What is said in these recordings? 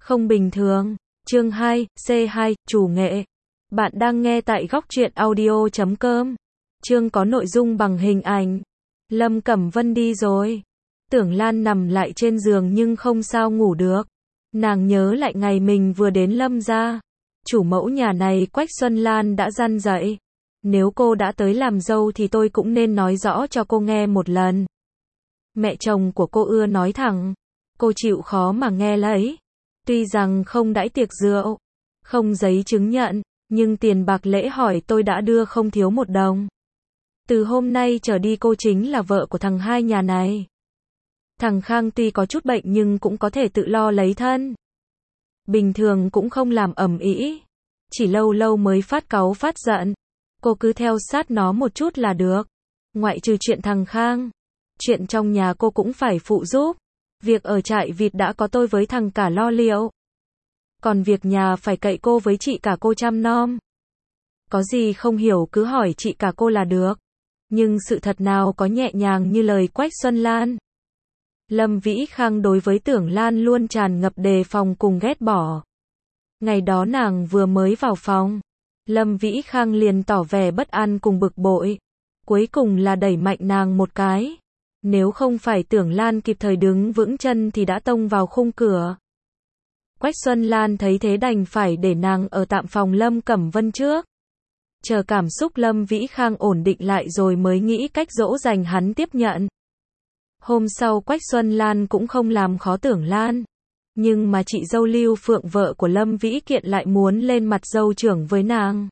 Không bình thường. Chương 2, C2, chủ nghệ. Bạn đang nghe tại góc truyện audio.com. Chương có nội dung bằng hình ảnh. Lâm Cẩm Vân đi rồi. Tưởng Lan nằm lại trên giường nhưng không sao ngủ được. Nàng nhớ lại ngày mình vừa đến Lâm gia. Chủ mẫu nhà này Quách Xuân Lan đã răn dạy. Nếu cô đã tới làm dâu thì tôi cũng nên nói rõ cho cô nghe một lần. Mẹ chồng của cô ưa nói thẳng. Cô chịu khó mà nghe lấy. Tuy rằng không đãi tiệc rượu, không giấy chứng nhận, nhưng tiền bạc lễ hỏi tôi đã đưa không thiếu một đồng. Từ hôm nay trở đi cô chính là vợ của thằng hai nhà này. Thằng Khang tuy có chút bệnh nhưng cũng có thể tự lo lấy thân. Bình thường cũng không làm ầm ĩ, chỉ lâu lâu mới phát cáu phát giận. Cô cứ theo sát nó một chút là được. Ngoại trừ chuyện thằng Khang, chuyện trong nhà cô cũng phải phụ giúp. Việc ở trại vịt đã có tôi với thằng cả lo liệu. Còn việc nhà phải cậy cô với chị cả cô chăm nom. Có gì không hiểu cứ hỏi chị cả cô là được. Nhưng sự thật nào có nhẹ nhàng như lời Quách Xuân Lan. Lâm Vĩ Khang đối với Tưởng Lan luôn tràn ngập đề phòng cùng ghét bỏ. Ngày đó nàng vừa mới vào phòng, Lâm Vĩ Khang liền tỏ vẻ bất an cùng bực bội. Cuối cùng là đẩy mạnh nàng một cái. Nếu không phải Tưởng Lan kịp thời đứng vững chân thì đã tông vào khung cửa. Quách Xuân Lan thấy thế đành phải để nàng ở tạm phòng Lâm Cẩm Vân trước. Chờ cảm xúc Lâm Vĩ Khang ổn định lại rồi mới nghĩ cách dỗ dành hắn tiếp nhận. Hôm sau Quách Xuân Lan cũng không làm khó Tưởng Lan. Nhưng mà chị dâu Lưu Phượng vợ của Lâm Vĩ Kiện lại muốn lên mặt dâu trưởng với nàng.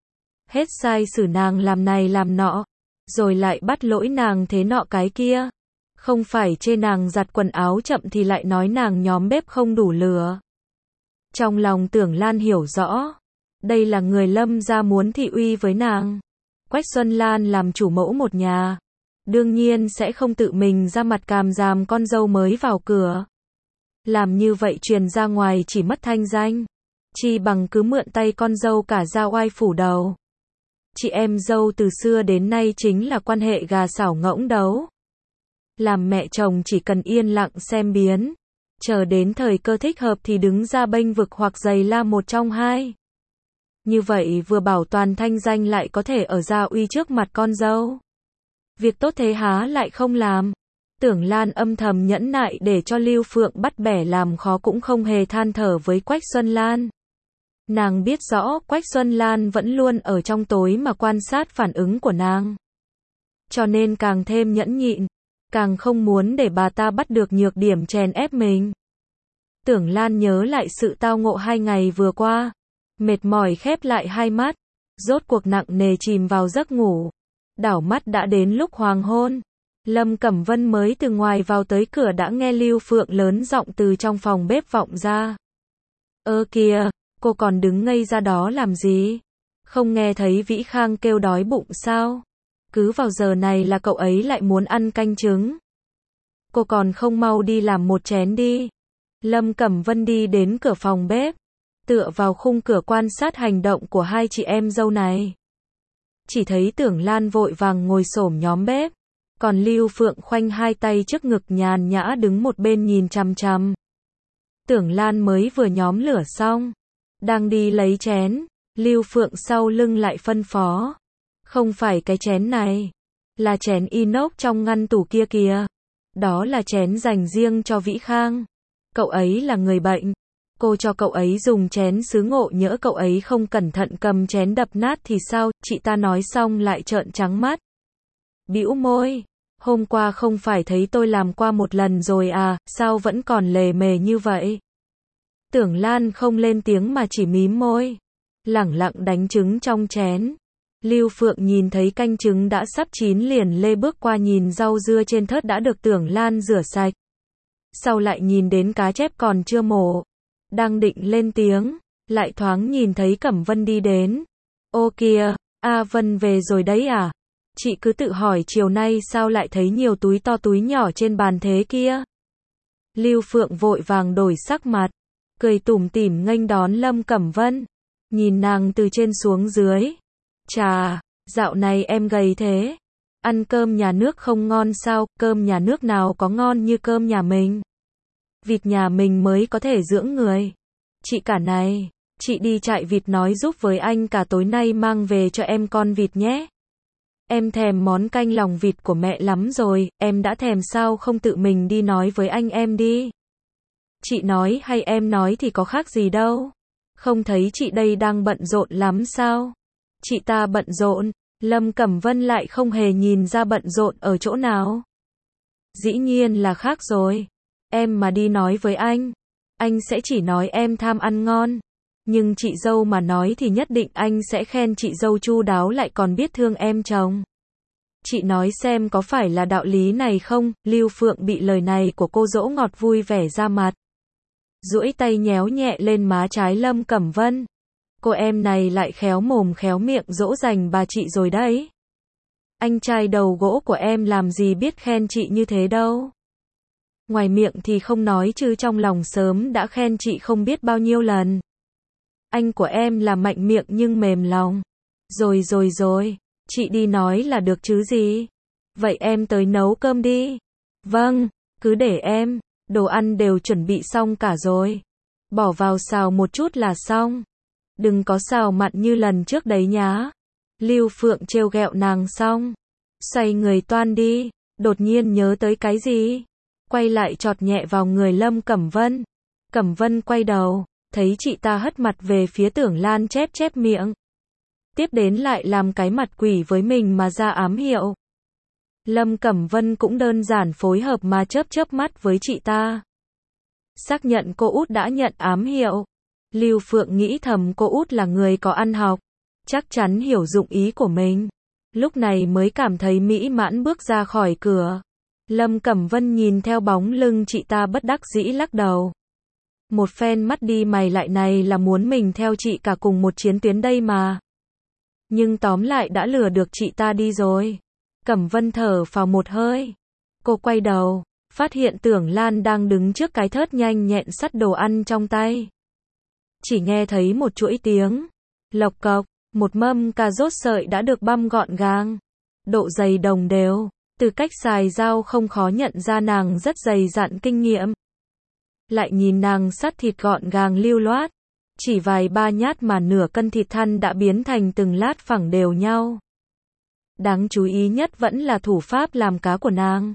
Hết sai xử nàng làm này làm nọ. Rồi lại bắt lỗi nàng thế nọ cái kia. Không phải chê nàng giặt quần áo chậm thì lại nói nàng nhóm bếp không đủ lửa. Trong lòng Tưởng Lan hiểu rõ. Đây là người Lâm gia muốn thị uy với nàng. Quách Xuân Lan làm chủ mẫu một nhà. Đương nhiên sẽ không tự mình ra mặt càm ràm con dâu mới vào cửa. Làm như vậy truyền ra ngoài chỉ mất thanh danh. Chi bằng cứ mượn tay con dâu cả ra oai phủ đầu. Chị em dâu từ xưa đến nay chính là quan hệ gà xảo ngỗng đấu. Làm mẹ chồng chỉ cần yên lặng xem biến. Chờ đến thời cơ thích hợp thì đứng ra bênh vực hoặc giày la một trong hai. Như vậy vừa bảo toàn thanh danh lại có thể ở gia uy trước mặt con dâu. Việc tốt thế há lại không làm. Tưởng Lan âm thầm nhẫn nại để cho Lưu Phượng bắt bẻ làm khó cũng không hề than thở với Quách Xuân Lan. Nàng biết rõ Quách Xuân Lan vẫn luôn ở trong tối mà quan sát phản ứng của nàng. Cho nên càng thêm nhẫn nhịn, càng không muốn để bà ta bắt được nhược điểm chèn ép mình. Tưởng Lan nhớ lại sự tao ngộ 2 ngày vừa qua. Mệt mỏi khép lại hai mắt. Rốt cuộc nặng nề chìm vào giấc ngủ. Đảo mắt đã đến lúc hoàng hôn. Lâm Cẩm Vân mới từ ngoài vào tới cửa đã nghe Lưu Phượng lớn giọng từ trong phòng bếp vọng ra. Ơ kìa, cô còn đứng ngây ra đó làm gì? Không nghe thấy Vĩ Khang kêu đói bụng sao? Cứ vào giờ này là cậu ấy lại muốn ăn canh trứng. Cô còn không mau đi làm một chén đi. Lâm Cẩm Vân đi đến cửa phòng bếp. Tựa vào khung cửa quan sát hành động của hai chị em dâu này. Chỉ thấy Tưởng Lan vội vàng ngồi xổm nhóm bếp. Còn Lưu Phượng khoanh hai tay trước ngực nhàn nhã đứng một bên nhìn chằm chằm. Tưởng Lan mới vừa nhóm lửa xong. Đang đi lấy chén. Lưu Phượng sau lưng lại phân phó. Không phải cái chén này. Là chén inox trong ngăn tủ kia kìa. Đó là chén dành riêng cho Vĩ Khang. Cậu ấy là người bệnh. Cô cho cậu ấy dùng chén sứ ngộ nhỡ cậu ấy không cẩn thận cầm chén đập nát thì sao? Chị ta nói xong lại trợn trắng mắt. Bĩu môi. Hôm qua không phải thấy tôi làm qua một lần rồi à, sao vẫn còn lề mề như vậy? Tưởng Lan không lên tiếng mà chỉ mím môi. Lẳng lặng đánh trứng trong chén. Lưu Phượng nhìn thấy canh trứng đã sắp chín liền lê bước qua nhìn rau dưa trên thớt đã được Tưởng Lan rửa sạch. Sau lại nhìn đến cá chép còn chưa mổ. Đang định lên tiếng, lại thoáng nhìn thấy Cẩm Vân đi đến. Ô kìa, A Vân về rồi đấy à? Chị cứ tự hỏi chiều nay sao lại thấy nhiều túi to túi nhỏ trên bàn thế kia? Lưu Phượng vội vàng đổi sắc mặt, cười tủm tỉm nghênh đón Lâm Cẩm Vân, nhìn nàng từ trên xuống dưới. Chà, dạo này em gầy thế. Ăn cơm nhà nước không ngon sao? Cơm nhà nước nào có ngon như cơm nhà mình. Vịt nhà mình mới có thể dưỡng người. Chị cả này, chị đi chạy vịt nói giúp với anh cả tối nay mang về cho em con vịt nhé. Em thèm món canh lòng vịt của mẹ lắm rồi, em đã thèm sao không tự mình đi nói với anh em đi. Chị nói hay em nói thì có khác gì đâu. Không thấy chị đây đang bận rộn lắm sao? Chị ta bận rộn, Lâm Cẩm Vân lại không hề nhìn ra bận rộn ở chỗ nào. Dĩ nhiên là khác rồi. Em mà đi nói với anh sẽ chỉ nói em tham ăn ngon. Nhưng chị dâu mà nói thì nhất định anh sẽ khen chị dâu chu đáo lại còn biết thương em chồng. Chị nói xem có phải là đạo lý này không? Lưu Phượng bị lời này của cô dỗ ngọt vui vẻ ra mặt. Duỗi tay nhéo nhẹ lên má trái Lâm Cẩm Vân. Cô em này lại khéo mồm khéo miệng dỗ dành bà chị rồi đấy. Anh trai đầu gỗ của em làm gì biết khen chị như thế đâu. Ngoài miệng thì không nói chứ trong lòng sớm đã khen chị không biết bao nhiêu lần. Anh của em là mạnh miệng nhưng mềm lòng. Rồi, chị đi nói là được chứ gì. Vậy em tới nấu cơm đi. Vâng, cứ để em, đồ ăn đều chuẩn bị xong cả rồi. Bỏ vào xào một chút là xong. Đừng có xào mặn như lần trước đấy nhá. Lưu Phượng trêu ghẹo nàng xong. Xoay người toan đi, đột nhiên nhớ tới cái gì. Quay lại chọt nhẹ vào người Lâm Cẩm Vân. Cẩm Vân quay đầu, thấy chị ta hất mặt về phía Tưởng Lan chép chép miệng. Tiếp đến lại làm cái mặt quỷ với mình mà ra ám hiệu. Lâm Cẩm Vân cũng đơn giản phối hợp mà chớp mắt với chị ta. Xác nhận cô út đã nhận ám hiệu. Lưu Phượng nghĩ thầm cô út là người có ăn học, chắc chắn hiểu dụng ý của mình. Lúc này mới cảm thấy mỹ mãn bước ra khỏi cửa. Lâm Cẩm Vân nhìn theo bóng lưng chị ta bất đắc dĩ lắc đầu. Một phen mắt đi mày lại này là muốn mình theo chị cả cùng một chiến tuyến đây mà. Nhưng tóm lại đã lừa được chị ta đi rồi. Cẩm Vân thở phào một hơi. Cô quay đầu, phát hiện Tưởng Lan đang đứng trước cái thớt nhanh nhẹn xắt đồ ăn trong tay. Chỉ nghe thấy một chuỗi tiếng lộc cộc, một mâm cà rốt sợi đã được băm gọn gàng, độ dày đồng đều. Từ cách xài dao không khó nhận ra nàng rất dày dặn kinh nghiệm. Lại nhìn nàng sắt thịt gọn gàng lưu loát, chỉ vài ba nhát mà nửa cân thịt thăn đã biến thành từng lát phẳng đều nhau. Đáng chú ý nhất vẫn là thủ pháp làm cá của nàng.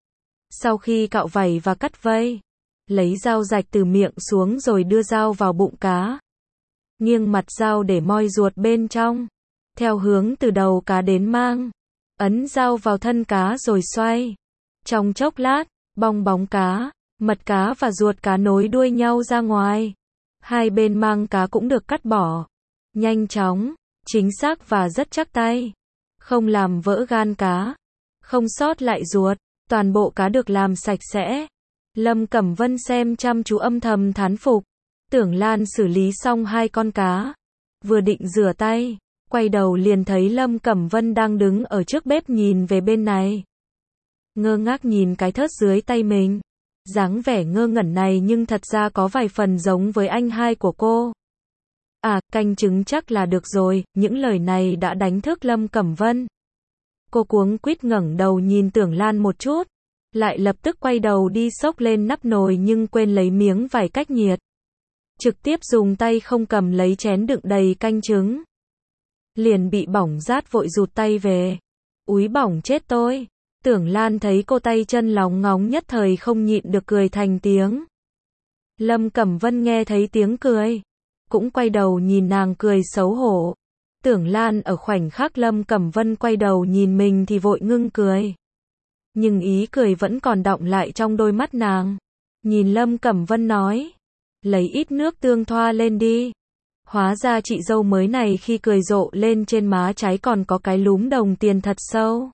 Sau khi cạo vảy và cắt vây, lấy dao rạch từ miệng xuống rồi đưa dao vào bụng cá. Nghiêng mặt dao để moi ruột bên trong, theo hướng từ đầu cá đến mang. Ấn dao vào thân cá rồi xoay. Trong chốc lát, bong bóng cá, mật cá và ruột cá nối đuôi nhau ra ngoài. Hai bên mang cá cũng được cắt bỏ. Nhanh chóng, chính xác và rất chắc tay. Không làm vỡ gan cá. Không sót lại ruột. Toàn bộ cá được làm sạch sẽ. Lâm Cẩm Vân xem chăm chú âm thầm thán phục. Tưởng Lan xử lý xong hai con cá. Vừa định rửa tay, quay đầu liền thấy Lâm Cẩm Vân đang đứng ở trước bếp nhìn về bên này. Ngơ ngác nhìn cái thớt dưới tay mình. Dáng vẻ ngơ ngẩn này nhưng thật ra có vài phần giống với anh hai của cô. À, canh trứng chắc là được rồi, những lời này đã đánh thức Lâm Cẩm Vân. Cô cuống quýt ngẩng đầu nhìn Tưởng Lan một chút, lại lập tức quay đầu đi xốc lên nắp nồi nhưng quên lấy miếng vải cách nhiệt. Trực tiếp dùng tay không cầm lấy chén đựng đầy canh trứng. Liền bị bỏng rát vội rụt tay về. Úi bỏng chết tôi. Tưởng Lan thấy cô tay chân lóng ngóng nhất thời không nhịn được cười thành tiếng. Lâm Cẩm Vân nghe thấy tiếng cười, cũng quay đầu nhìn nàng cười xấu hổ. Tưởng Lan ở khoảnh khắc Lâm Cẩm Vân quay đầu nhìn mình thì vội ngưng cười. Nhưng ý cười vẫn còn đọng lại trong đôi mắt nàng. Nhìn Lâm Cẩm Vân nói, lấy ít nước tương thoa lên đi. Hóa ra chị dâu mới này khi cười rộ lên trên má trái còn có cái lúm đồng tiền thật sâu.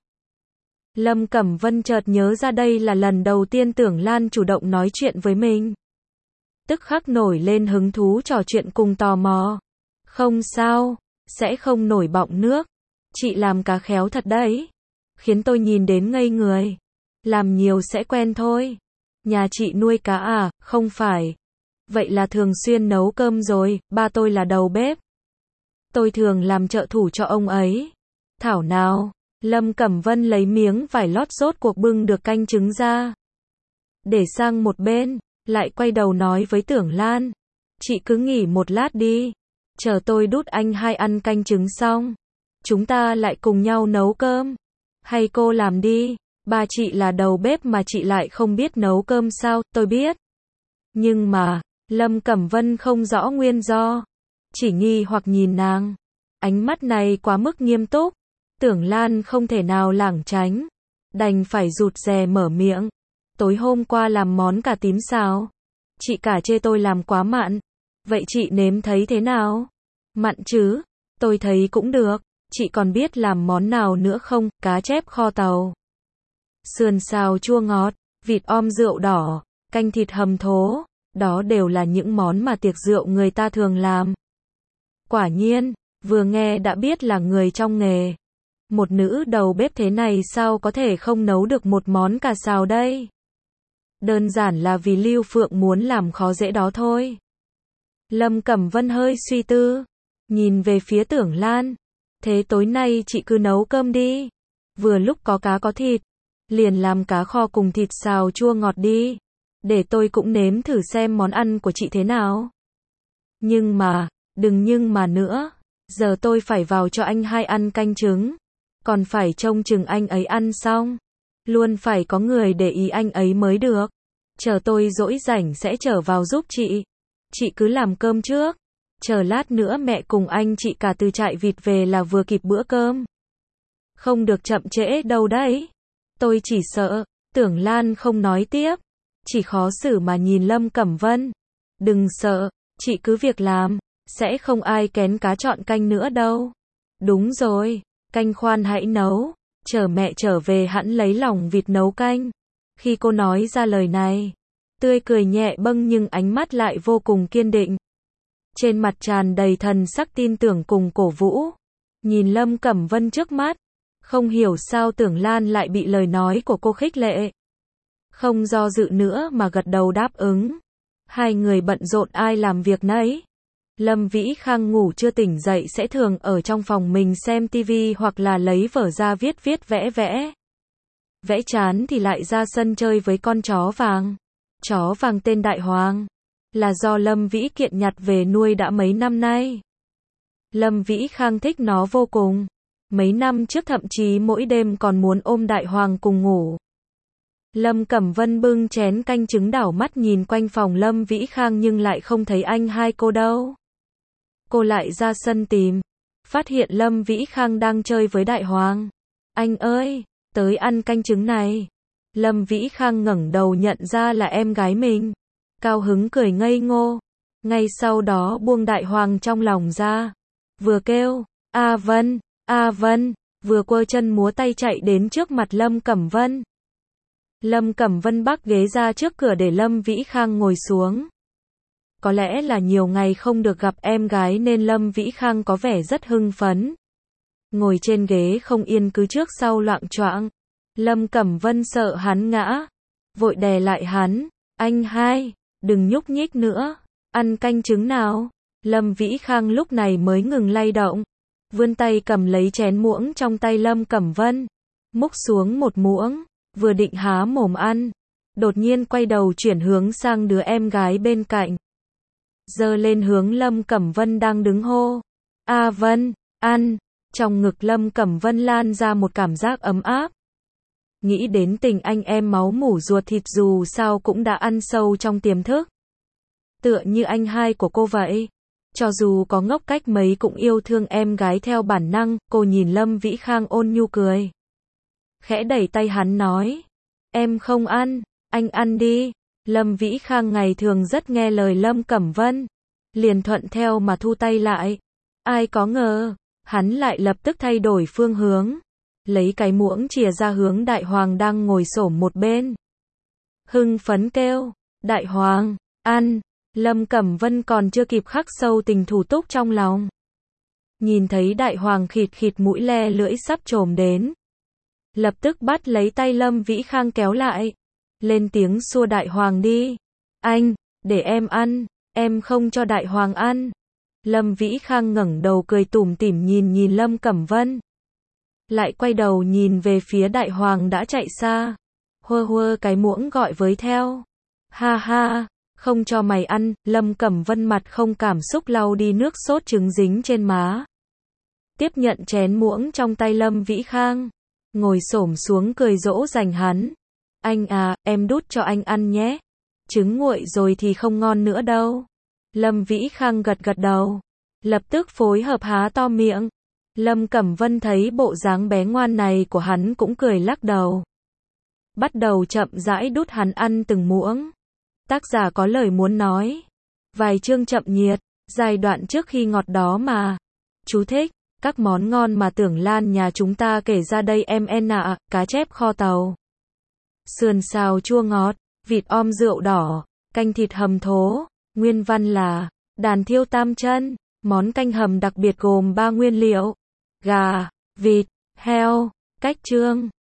Lâm Cẩm Vân chợt nhớ ra đây là lần đầu tiên Tưởng Lan chủ động nói chuyện với mình. Tức khắc nổi lên hứng thú trò chuyện cùng tò mò. Không sao, sẽ không nổi bọng nước. Chị làm cá khéo thật đấy. Khiến tôi nhìn đến ngây người. Làm nhiều sẽ quen thôi. Nhà chị nuôi cá à? Không phải. Vậy là thường xuyên nấu cơm rồi, ba tôi là đầu bếp. Tôi thường làm trợ thủ cho ông ấy. Thảo nào, Lâm Cẩm Vân lấy miếng vải lót rốt cuộc bưng được canh trứng ra. Để sang một bên, lại quay đầu nói với Tưởng Lan. Chị cứ nghỉ một lát đi. Chờ tôi đút anh hai ăn canh trứng xong. Chúng ta lại cùng nhau nấu cơm. Hay cô làm đi. Ba chị là đầu bếp mà chị lại không biết nấu cơm sao, tôi biết. Nhưng mà, Lâm Cẩm Vân không rõ nguyên do. Chỉ nghi hoặc nhìn nàng. Ánh mắt này quá mức nghiêm túc. Tưởng Lan không thể nào lảng tránh. Đành phải rụt rè mở miệng. Tối hôm qua làm món cà tím xào. Chị cả chê tôi làm quá mặn. Vậy chị nếm thấy thế nào? Mặn chứ? Tôi thấy cũng được. Chị còn biết làm món nào nữa không? Cá chép kho tàu, sườn xào chua ngọt, vịt om rượu đỏ, canh thịt hầm thố. Đó đều là những món mà tiệc rượu người ta thường làm. Quả nhiên, vừa nghe đã biết là người trong nghề. Một nữ đầu bếp thế này sao có thể không nấu được một món cà xào đây? Đơn giản là vì Lưu Phượng muốn làm khó dễ đó thôi. Lâm Cẩm Vân hơi suy tư, nhìn về phía Tưởng Lan. Thế tối nay chị cứ nấu cơm đi. Vừa lúc có cá có thịt, liền làm cá kho cùng thịt xào chua ngọt đi. Để tôi cũng nếm thử xem món ăn của chị thế nào. Nhưng mà, đừng nhưng mà nữa. Giờ tôi phải vào cho anh hai ăn canh trứng. Còn phải trông chừng anh ấy ăn xong. Luôn phải có người để ý anh ấy mới được. Chờ tôi rỗi rảnh sẽ trở vào giúp chị. Chị cứ làm cơm trước. Chờ lát nữa mẹ cùng anh chị cả từ trại vịt về là vừa kịp bữa cơm. Không được chậm trễ đâu đấy. Tôi chỉ sợ. Tưởng Lan không nói tiếp. Chỉ khó xử mà nhìn Lâm Cẩm Vân. Đừng sợ. Chị cứ việc làm. Sẽ không ai kén cá chọn canh nữa đâu. Đúng rồi. Canh khoan hãy nấu. Chờ mẹ trở về hẵng lấy lòng vịt nấu canh. Khi cô nói ra lời này, tươi cười nhẹ bâng nhưng ánh mắt lại vô cùng kiên định. Trên mặt tràn đầy thần sắc tin tưởng cùng cổ vũ. Nhìn Lâm Cẩm Vân trước mắt, không hiểu sao Tưởng Lan lại bị lời nói của cô khích lệ. Không do dự nữa mà gật đầu đáp ứng. Hai người bận rộn ai làm việc nấy. Lâm Vĩ Khang ngủ chưa tỉnh dậy sẽ thường ở trong phòng mình xem tivi hoặc là lấy vở ra viết vẽ vẽ. Vẽ chán thì lại ra sân chơi với con chó vàng. Chó vàng tên Đại Hoàng. Là do Lâm Vĩ Kiện nhặt về nuôi đã mấy năm nay. Lâm Vĩ Khang thích nó vô cùng. Mấy năm trước thậm chí mỗi đêm còn muốn ôm Đại Hoàng cùng ngủ. Lâm Cẩm Vân bưng chén canh trứng đảo mắt nhìn quanh phòng Lâm Vĩ Khang nhưng lại không thấy anh hai cô đâu. Cô lại ra sân tìm. Phát hiện Lâm Vĩ Khang đang chơi với Đại Hoàng. Anh ơi, tới ăn canh trứng này. Lâm Vĩ Khang ngẩng đầu nhận ra là em gái mình. Cao hứng cười ngây ngô. Ngay sau đó buông Đại Hoàng trong lòng ra. Vừa kêu, A Vân, vừa quơ chân múa tay chạy đến trước mặt Lâm Cẩm Vân. Lâm Cẩm Vân bắc ghế ra trước cửa để Lâm Vĩ Khang ngồi xuống. Có lẽ là nhiều ngày không được gặp em gái nên Lâm Vĩ Khang có vẻ rất hưng phấn. Ngồi trên ghế không yên cứ trước sau loạng choạng. Lâm Cẩm Vân sợ hắn ngã. Vội đè lại hắn. Anh hai, đừng nhúc nhích nữa. Ăn canh trứng nào. Lâm Vĩ Khang lúc này mới ngừng lay động. Vươn tay cầm lấy chén muỗng trong tay Lâm Cẩm Vân. Múc xuống một muỗng. Vừa định há mồm ăn. Đột nhiên quay đầu chuyển hướng sang đứa em gái bên cạnh. Giơ lên hướng Lâm Cẩm Vân đang đứng hô. A Vân, ăn. Trong ngực Lâm Cẩm Vân lan ra một cảm giác ấm áp. Nghĩ đến tình anh em máu mủ ruột thịt dù sao cũng đã ăn sâu trong tiềm thức. Tựa như anh hai của cô vậy. Cho dù có ngốc cách mấy cũng yêu thương em gái theo bản năng, cô nhìn Lâm Vĩ Khang ôn nhu cười. Khẽ đẩy tay hắn nói. Em không ăn, anh ăn đi. Lâm Vĩ Khang ngày thường rất nghe lời Lâm Cẩm Vân. Liền thuận theo mà thu tay lại. Ai có ngờ, hắn lại lập tức thay đổi phương hướng. Lấy cái muỗng chìa ra hướng Đại Hoàng đang ngồi xổm một bên. Hưng phấn kêu, Đại Hoàng, ăn. Lâm Cẩm Vân còn chưa kịp khắc sâu tình thủ túc trong lòng. Nhìn thấy Đại Hoàng khịt khịt mũi le lưỡi sắp chồm đến. Lập tức bắt lấy tay Lâm Vĩ Khang kéo lại. Lên tiếng xua Đại Hoàng đi. Anh, để em ăn, em không cho Đại Hoàng ăn. Lâm Vĩ Khang ngẩng đầu cười tủm tỉm nhìn Lâm Cẩm Vân. Lại quay đầu nhìn về phía Đại Hoàng đã chạy xa. Hơ hơ cái muỗng gọi với theo. Ha ha, Không cho mày ăn, Lâm Cẩm Vân mặt không cảm xúc lau đi nước sốt trứng dính trên má. Tiếp nhận chén muỗng trong tay Lâm Vĩ Khang. Ngồi xổm xuống cười dỗ dành hắn. Anh à, em đút cho anh ăn nhé. Trứng nguội rồi thì không ngon nữa đâu. Lâm Vĩ Khang gật gật đầu. Lập tức phối hợp há to miệng. Lâm Cẩm Vân thấy bộ dáng bé ngoan này của hắn cũng cười lắc đầu. Bắt đầu chậm rãi đút hắn ăn từng muỗng. Tác giả có lời muốn nói. Vài chương chậm nhiệt, giai đoạn trước khi ngọt đó mà. Chú thích, các món ngon mà Tưởng Lan nhà chúng ta kể ra đây em ạ, cá chép kho tàu. Sườn xào chua ngọt, vịt om rượu đỏ, canh thịt hầm thố. Nguyên văn là, đàn thiêu tam chân, món canh hầm đặc biệt gồm 3 nguyên liệu. Gà, vịt, heo. Cách chương.